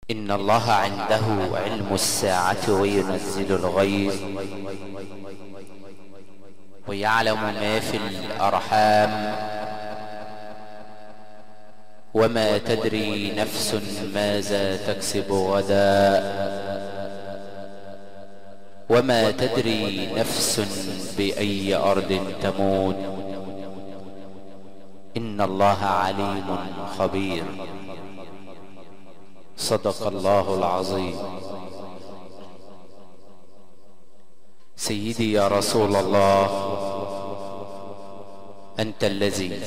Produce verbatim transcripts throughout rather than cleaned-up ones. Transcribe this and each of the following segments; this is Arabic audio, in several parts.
إن الله عنده علم الساعة وينزل الغيث ويعلم ما في الأرحام وما تدري نفس ماذا تكسب غدا وما تدري نفس بأي أرض تموت إن الله عليم خبير. صدق الله العظيم. سيدي يا رسول الله، أنت الذي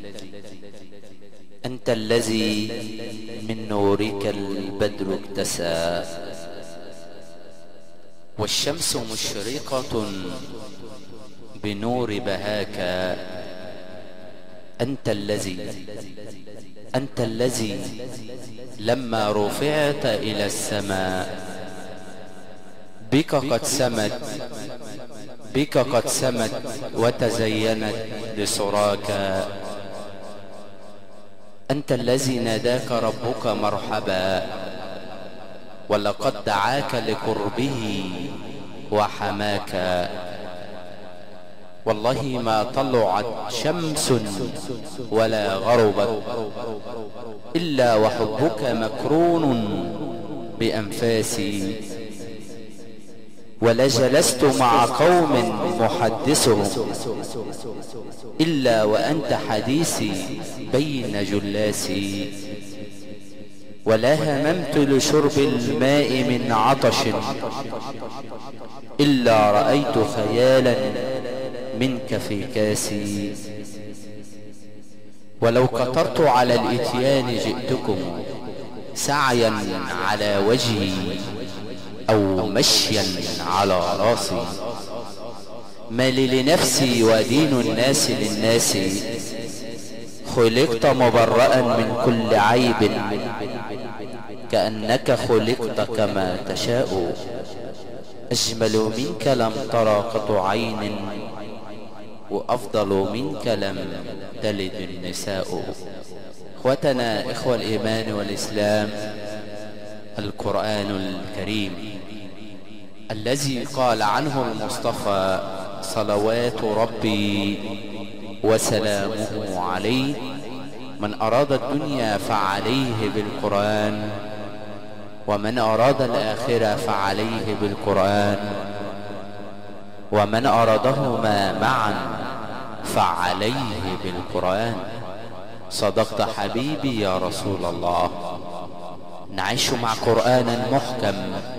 أنت الذي من نورك البدر اكتسى والشمس مشرقة بنور بهاك. أنت الذي أنت الذي لما رفعت إلى السماء بك قد سمت بك قد سمت وتزينت لسراك. أنت الذي ناداك ربك مرحبا ولقد دعاك لقربه وحماك. والله ما طلعت شمس ولا غربت إلا وحبك مكرون بأنفاسي، ولجلست مع قوم محدثهم إلا وأنت حديثي بين جلاسي، ولا هممت لشرب الماء من عطش إلا رأيت خيالا منك في كاسي. ولو قطرت على الإتيان جئتكم سعيا على وجهي أو مشيا على راسي. ما لي لنفسي ودين الناس للناس، خلقت مبرأ من كل عيب كأنك خلقت كما تشاء. أجمل منك لم ترى قط عين وأفضل منك لم تلد النساء. اخوتنا اخوة الإيمان والإسلام، القرآن الكريم الذي قال عنه المصطفى صلوات ربي وسلامه عليه: من أراد الدنيا فعليه بالقرآن، ومن أراد الآخرة فعليه بالقرآن، ومن أرادهما معا فعليه بالقرآن. صدقت حبيبي يا رسول الله. نعيش مع قرآن محكم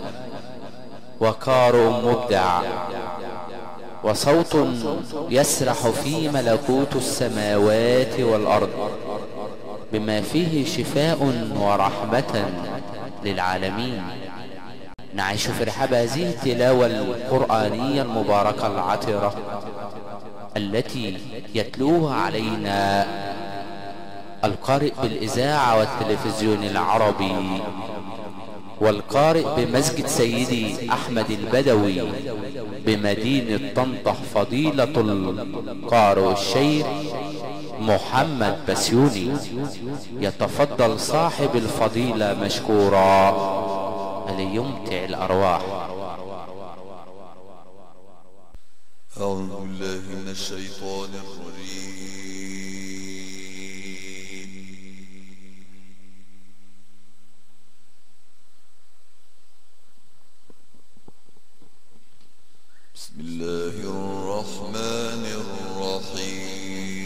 وقارئ مبدع وصوت يسرح في ملكوت السماوات والأرض بما فيه شفاء ورحمة للعالمين. نعيش في رحاب هذه التلاوة القرآنية المباركة العطرة التي يتلوها علينا القارئ بالإذاعة والتلفزيون العربي، والقارئ بمسجد سيدي أحمد البدوي بمدينة طنطا فضيلة القارئ الشيخ محمد بسيوني. يتفضل صاحب الفضيلة مشكورا ليمتع الأرواح. أعوذ بالله من الشيطان الرجيم. بسم الله الرحمن الرحيم.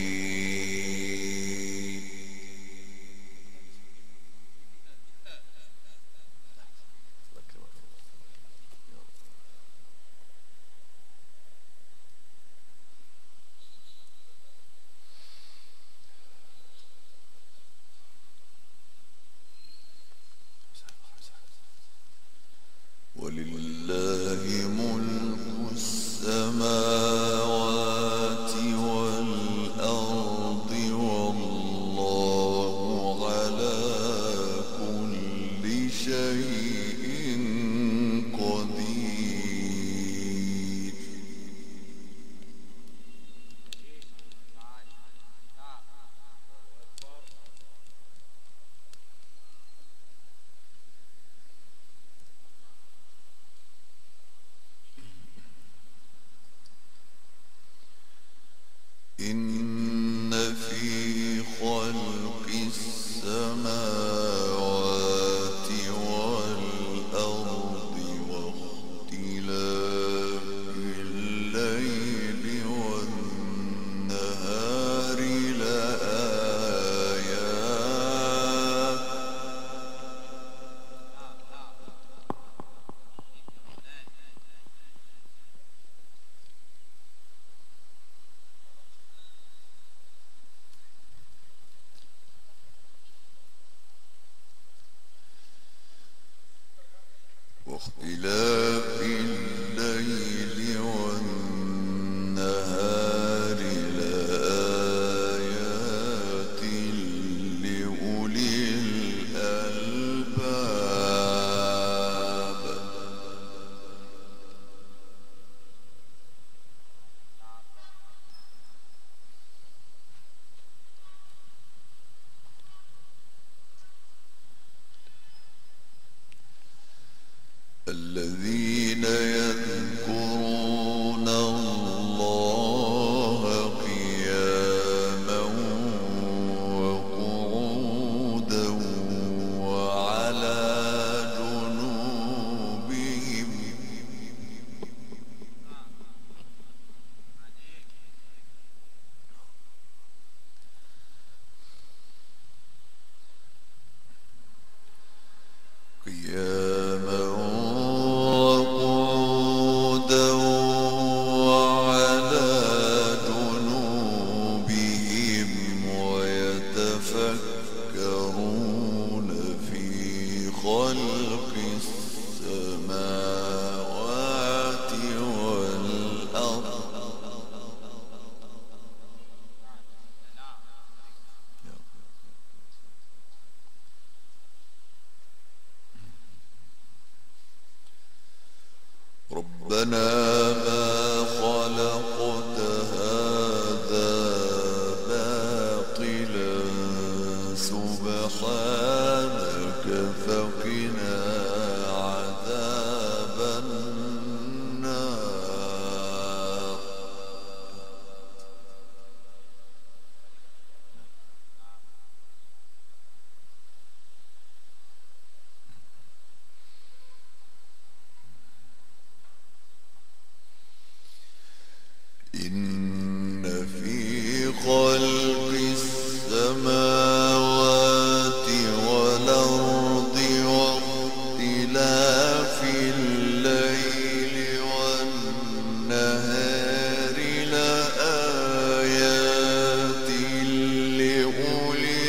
ولله ملك السماوات والأرض والله على كل شيء قدير. واختلاف الليل والنهار لآيات لأولي الألباب. الذين يذكرون الله قياما وقعودا وعلى جنوبهم قياما وقعودا وعلى جنوبهم ويتفكرون في خلق السماوات والأرض ربنا ما خلقت هذا باطلا سبحانك فقنا عذاب النار. إن في خلق السماوات والأرض واختلاف الليل والنهار لآيات لأولي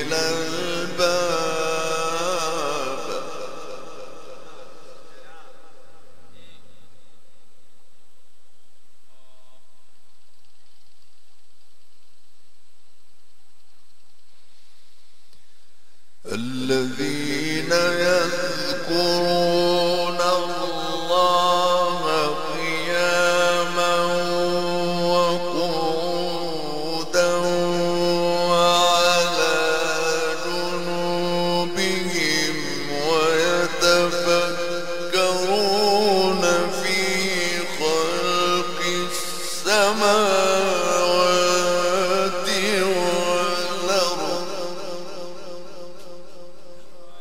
الألباب. الذين يذكرون الله قياما وقعودا وعلى جنوبهم ويتفكرون في خلق السماوات والأرض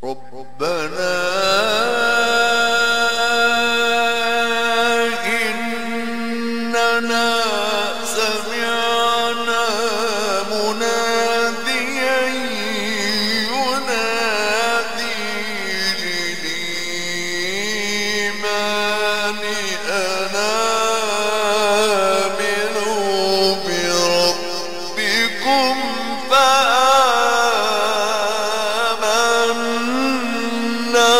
ربنا إننا سمعنا مناديا ينادي للإيمان أن آمنوا بربكم فآمنا.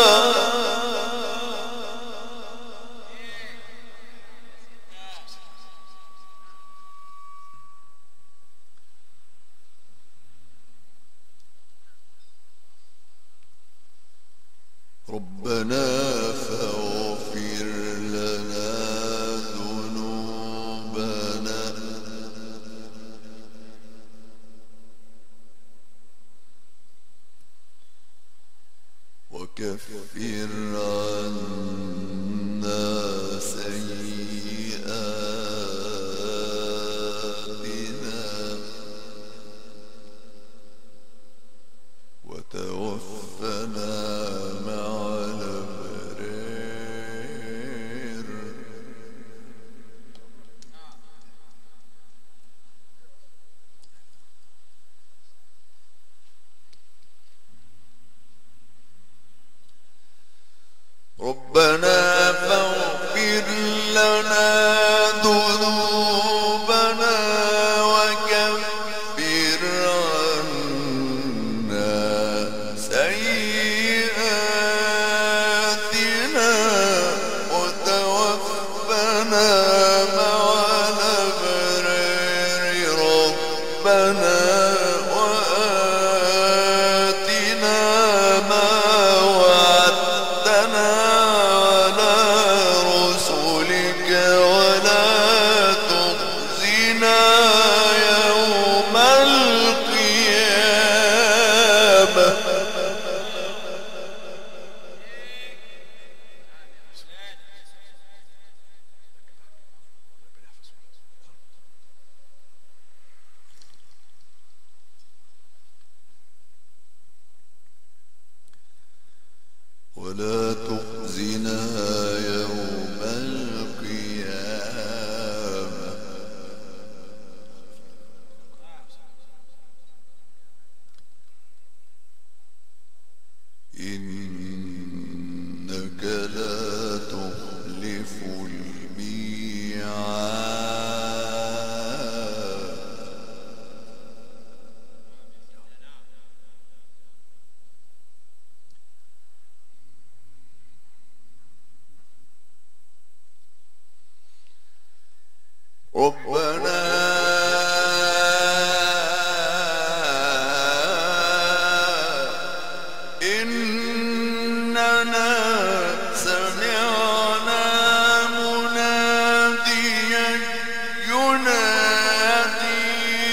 ربنا فاغفر لنا ذنوبنا وكفر عنا سيئاتنا وتوفنا مع الأبرار. ربنا فاغفر لنا ذنوبنا وكفر عنا سيئاتنا وتوفنا مع الأبرار. ربنا وآتنا ما وعدتنا على رسلك ولا تخزنا يوم القيامة. ولا تخزنا يوم القيامة. إنك لا تخلف الميعاد. ربنا إننا سمعنا مناديا ينادي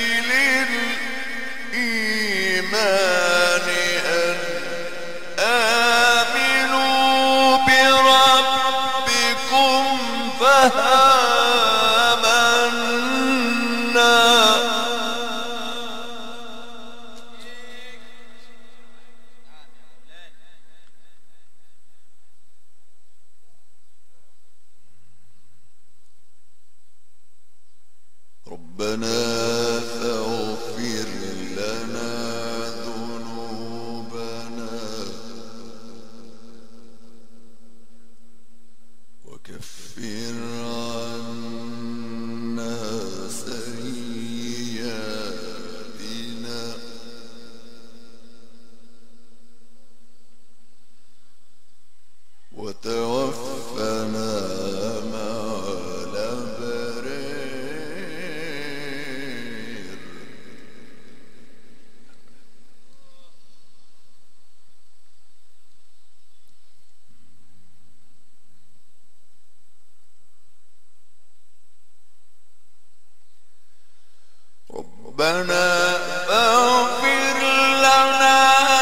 للإيمان أن آمنوا بربكم فآمنا. ربنا فاغفر لنا ذنوبنا وكفر عنا سيئاتنا وتوفنا مع الأبرار. ربنا فاغفر لنا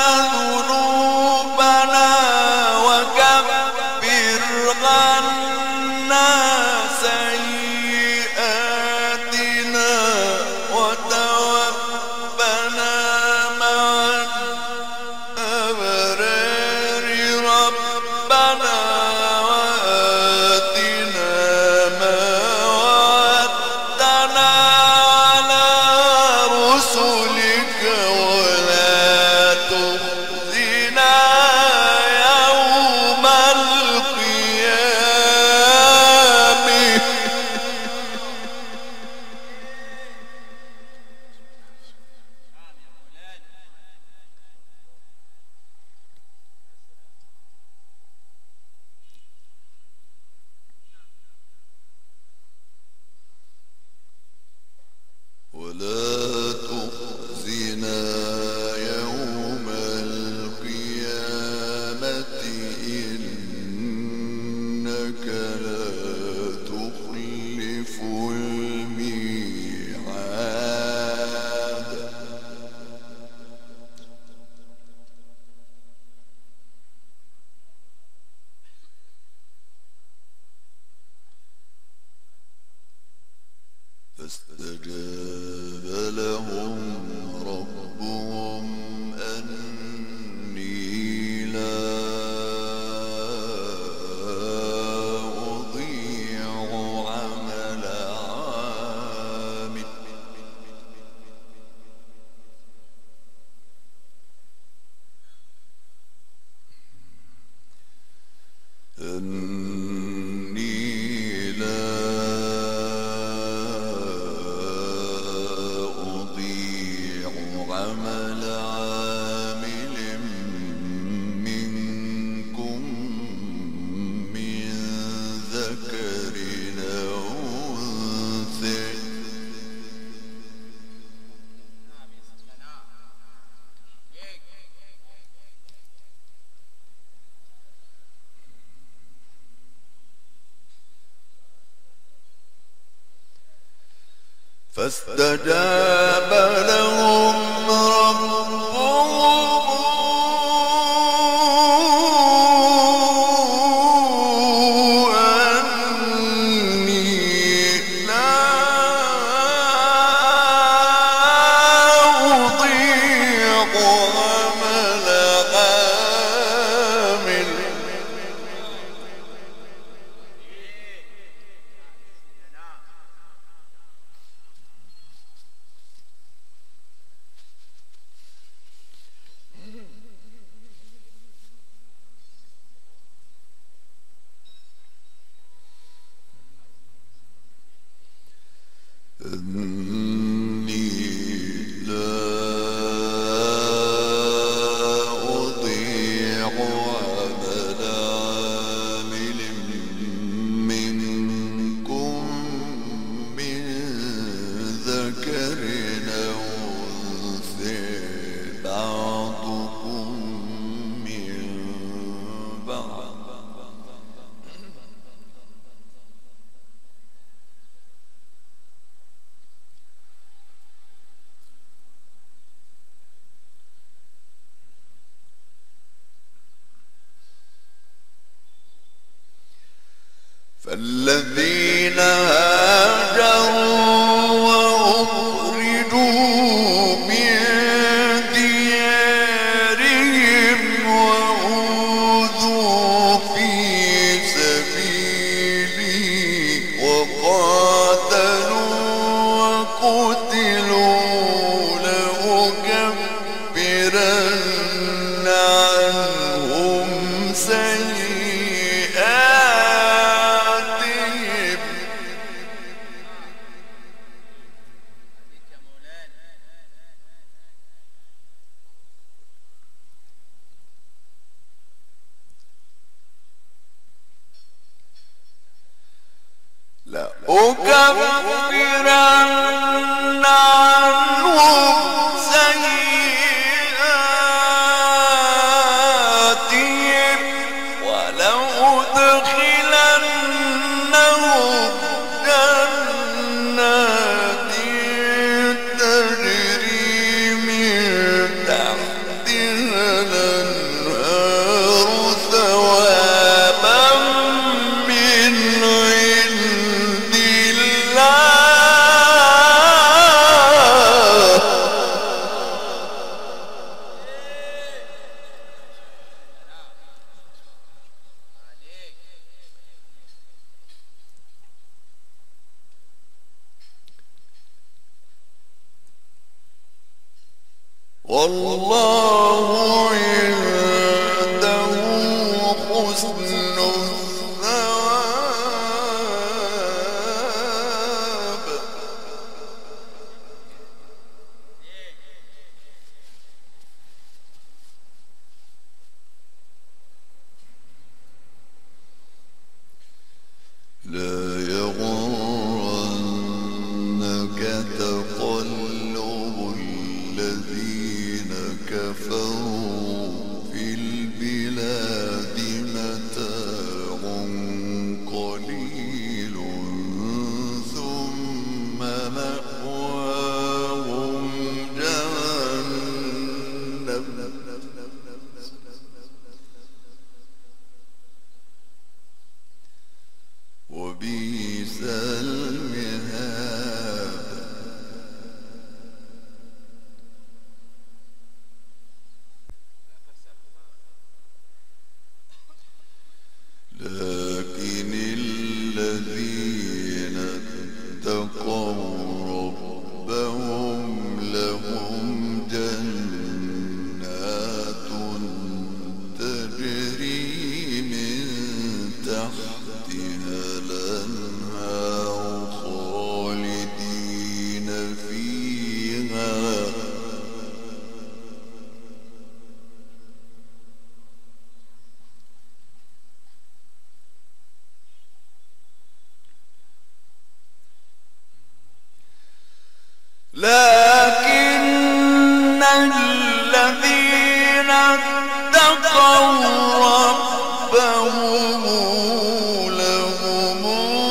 ذنوبنا وكفر عنا سيئاتنا وتوفنا مع الأبرار. فاستجاب لهم ربهم أني لا أضيع عمل عامل أني لا أضيع عمل عامل منكم من ذكر أو أنثى فاستجاب لهم ربهم أني لا أضيع عمل عامل أني لا أضيع عمل عامل منكم من ذكر أو أنثى بعضكم من بعض فالذين هاجروا وأخرجوا من ديارهم وأوذوا في سبيلي وقاتلوا وقتلوا لأكفرن عنهم سيئاتهم لأكفرن عنهم سيئاتهم ولأدخلنهم جنات تجري من تحتها الأنهار ثوابا من عند الله والله عنده حسن الثواب لا يغرنك تقلب الذين كفروا في البلاد متاع قليل ثم مأواهم جهنم وبئس المهاد الذين اتقوا ربهم لهم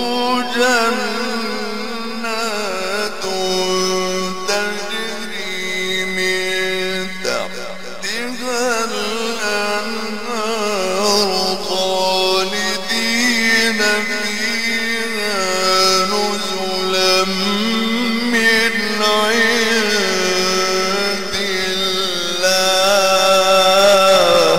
جنات تجري من تحتها الأنهار خالدين فيها نزلا من عند الله.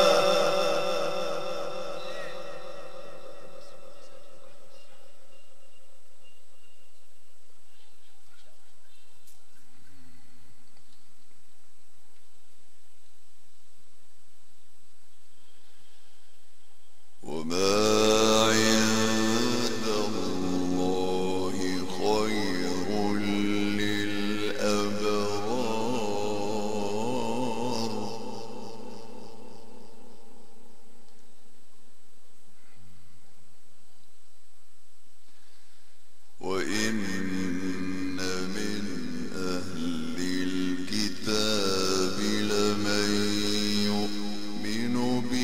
وما عند الله خير للأبرار. وإن من أهل الكتاب لمن يؤمن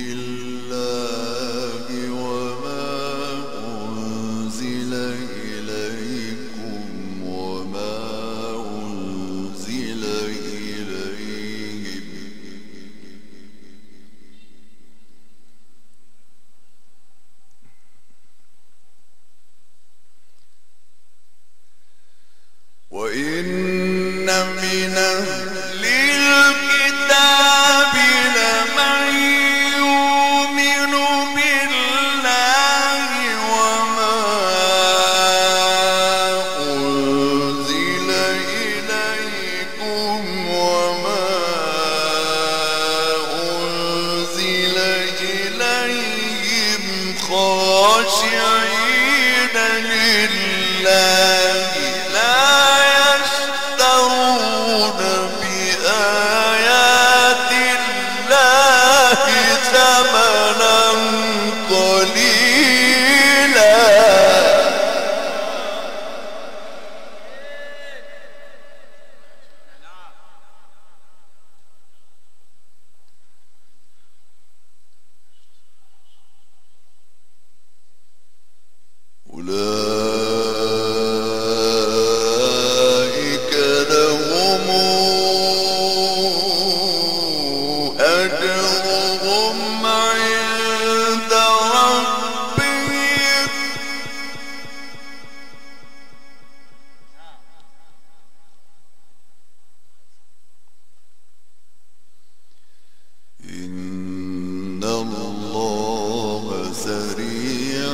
بالله وما أنزل إليكم وما أنزل إليهم وإن من أهل الكتاب لمن يؤمن بالله وما أنزل إليكم وما أنزل إليهم خاشعين لله لا يشترون بآيات الله ثمنا قليلا. أولئك لهم أجرهم عند ربهم إن الله سريع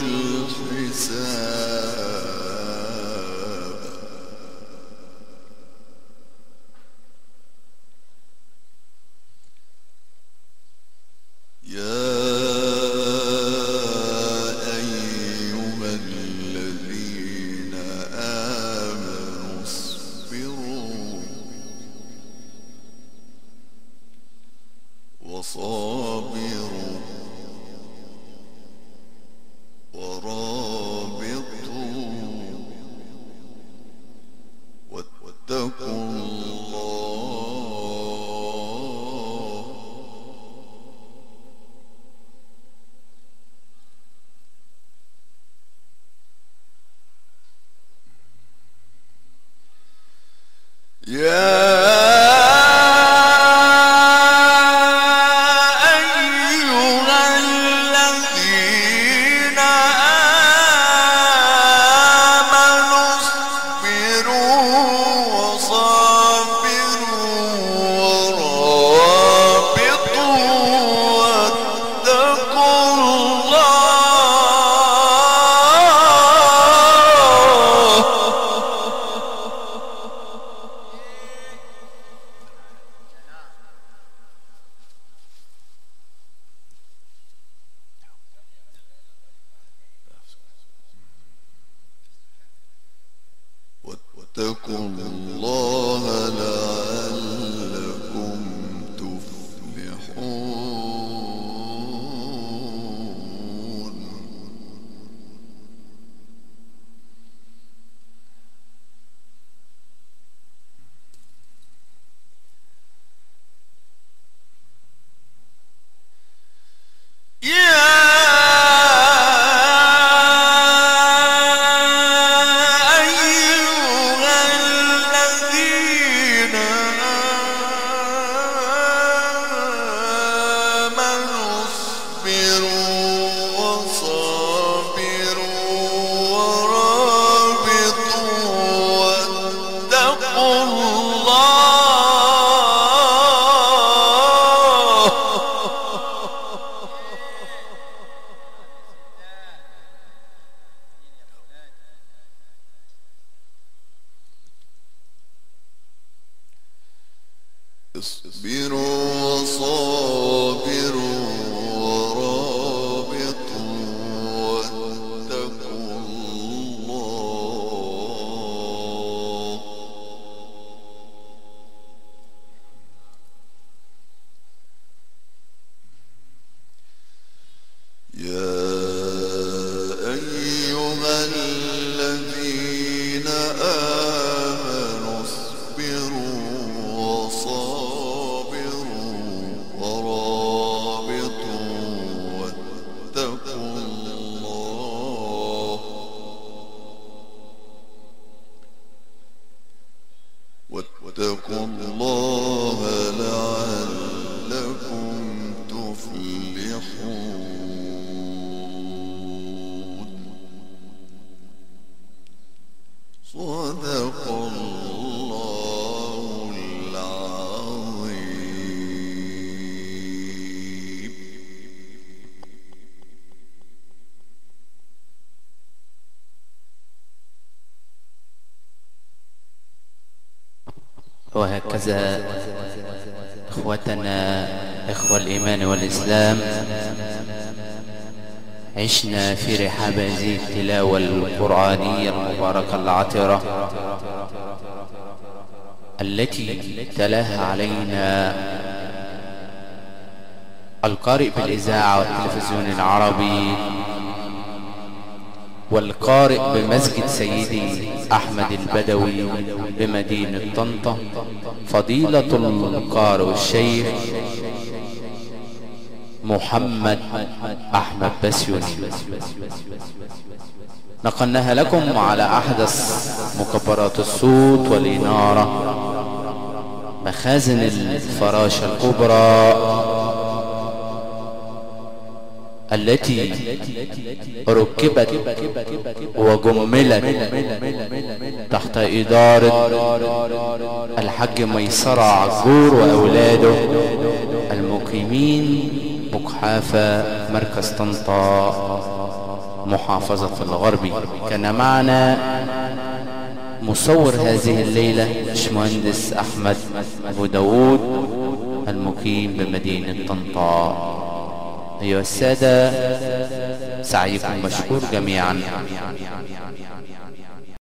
الحساب. يا أيها الذين آمنوا اصبروا وصابروا ورابطوا واتقوا الله يا واتقوا الله لعلكم تفلحون. اصبروا وصابروا ورابطوا واتقوا الله يا أيها الذين آمنوا اصبروا وصابروا ورابطوا واتقوا الله واتقوا الله لعلكم تفلحون صدق الله العظيم. وهكذا إخوتنا إخوة الإيمان والإسلام عشنا في رحاب هذه التلاوة القرآنية المباركة العطرة التي تلاها علينا القارئ بالإذاعة والتلفزيون العربي والقارئ بمسجد سيدي أحمد البدوي بمدينة طنطا فضيلة القارئ الشيخ محمد أحمد بسيوني. نقلناها لكم على أحدث مكبرات الصوت والإنارة مخازن الفراشة الكبرى التي ركبت وجملت تحت إدارة الحاج ميسرة عجور وأولاده المقيمين مكحافة مركز طنطا محافظة الغربي. كان معنا مصور هذه الليلة باشمهندس أحمد أبو داود المقيم بمدينة طنطا. أيها السادة سعيكم مشكور جميعا.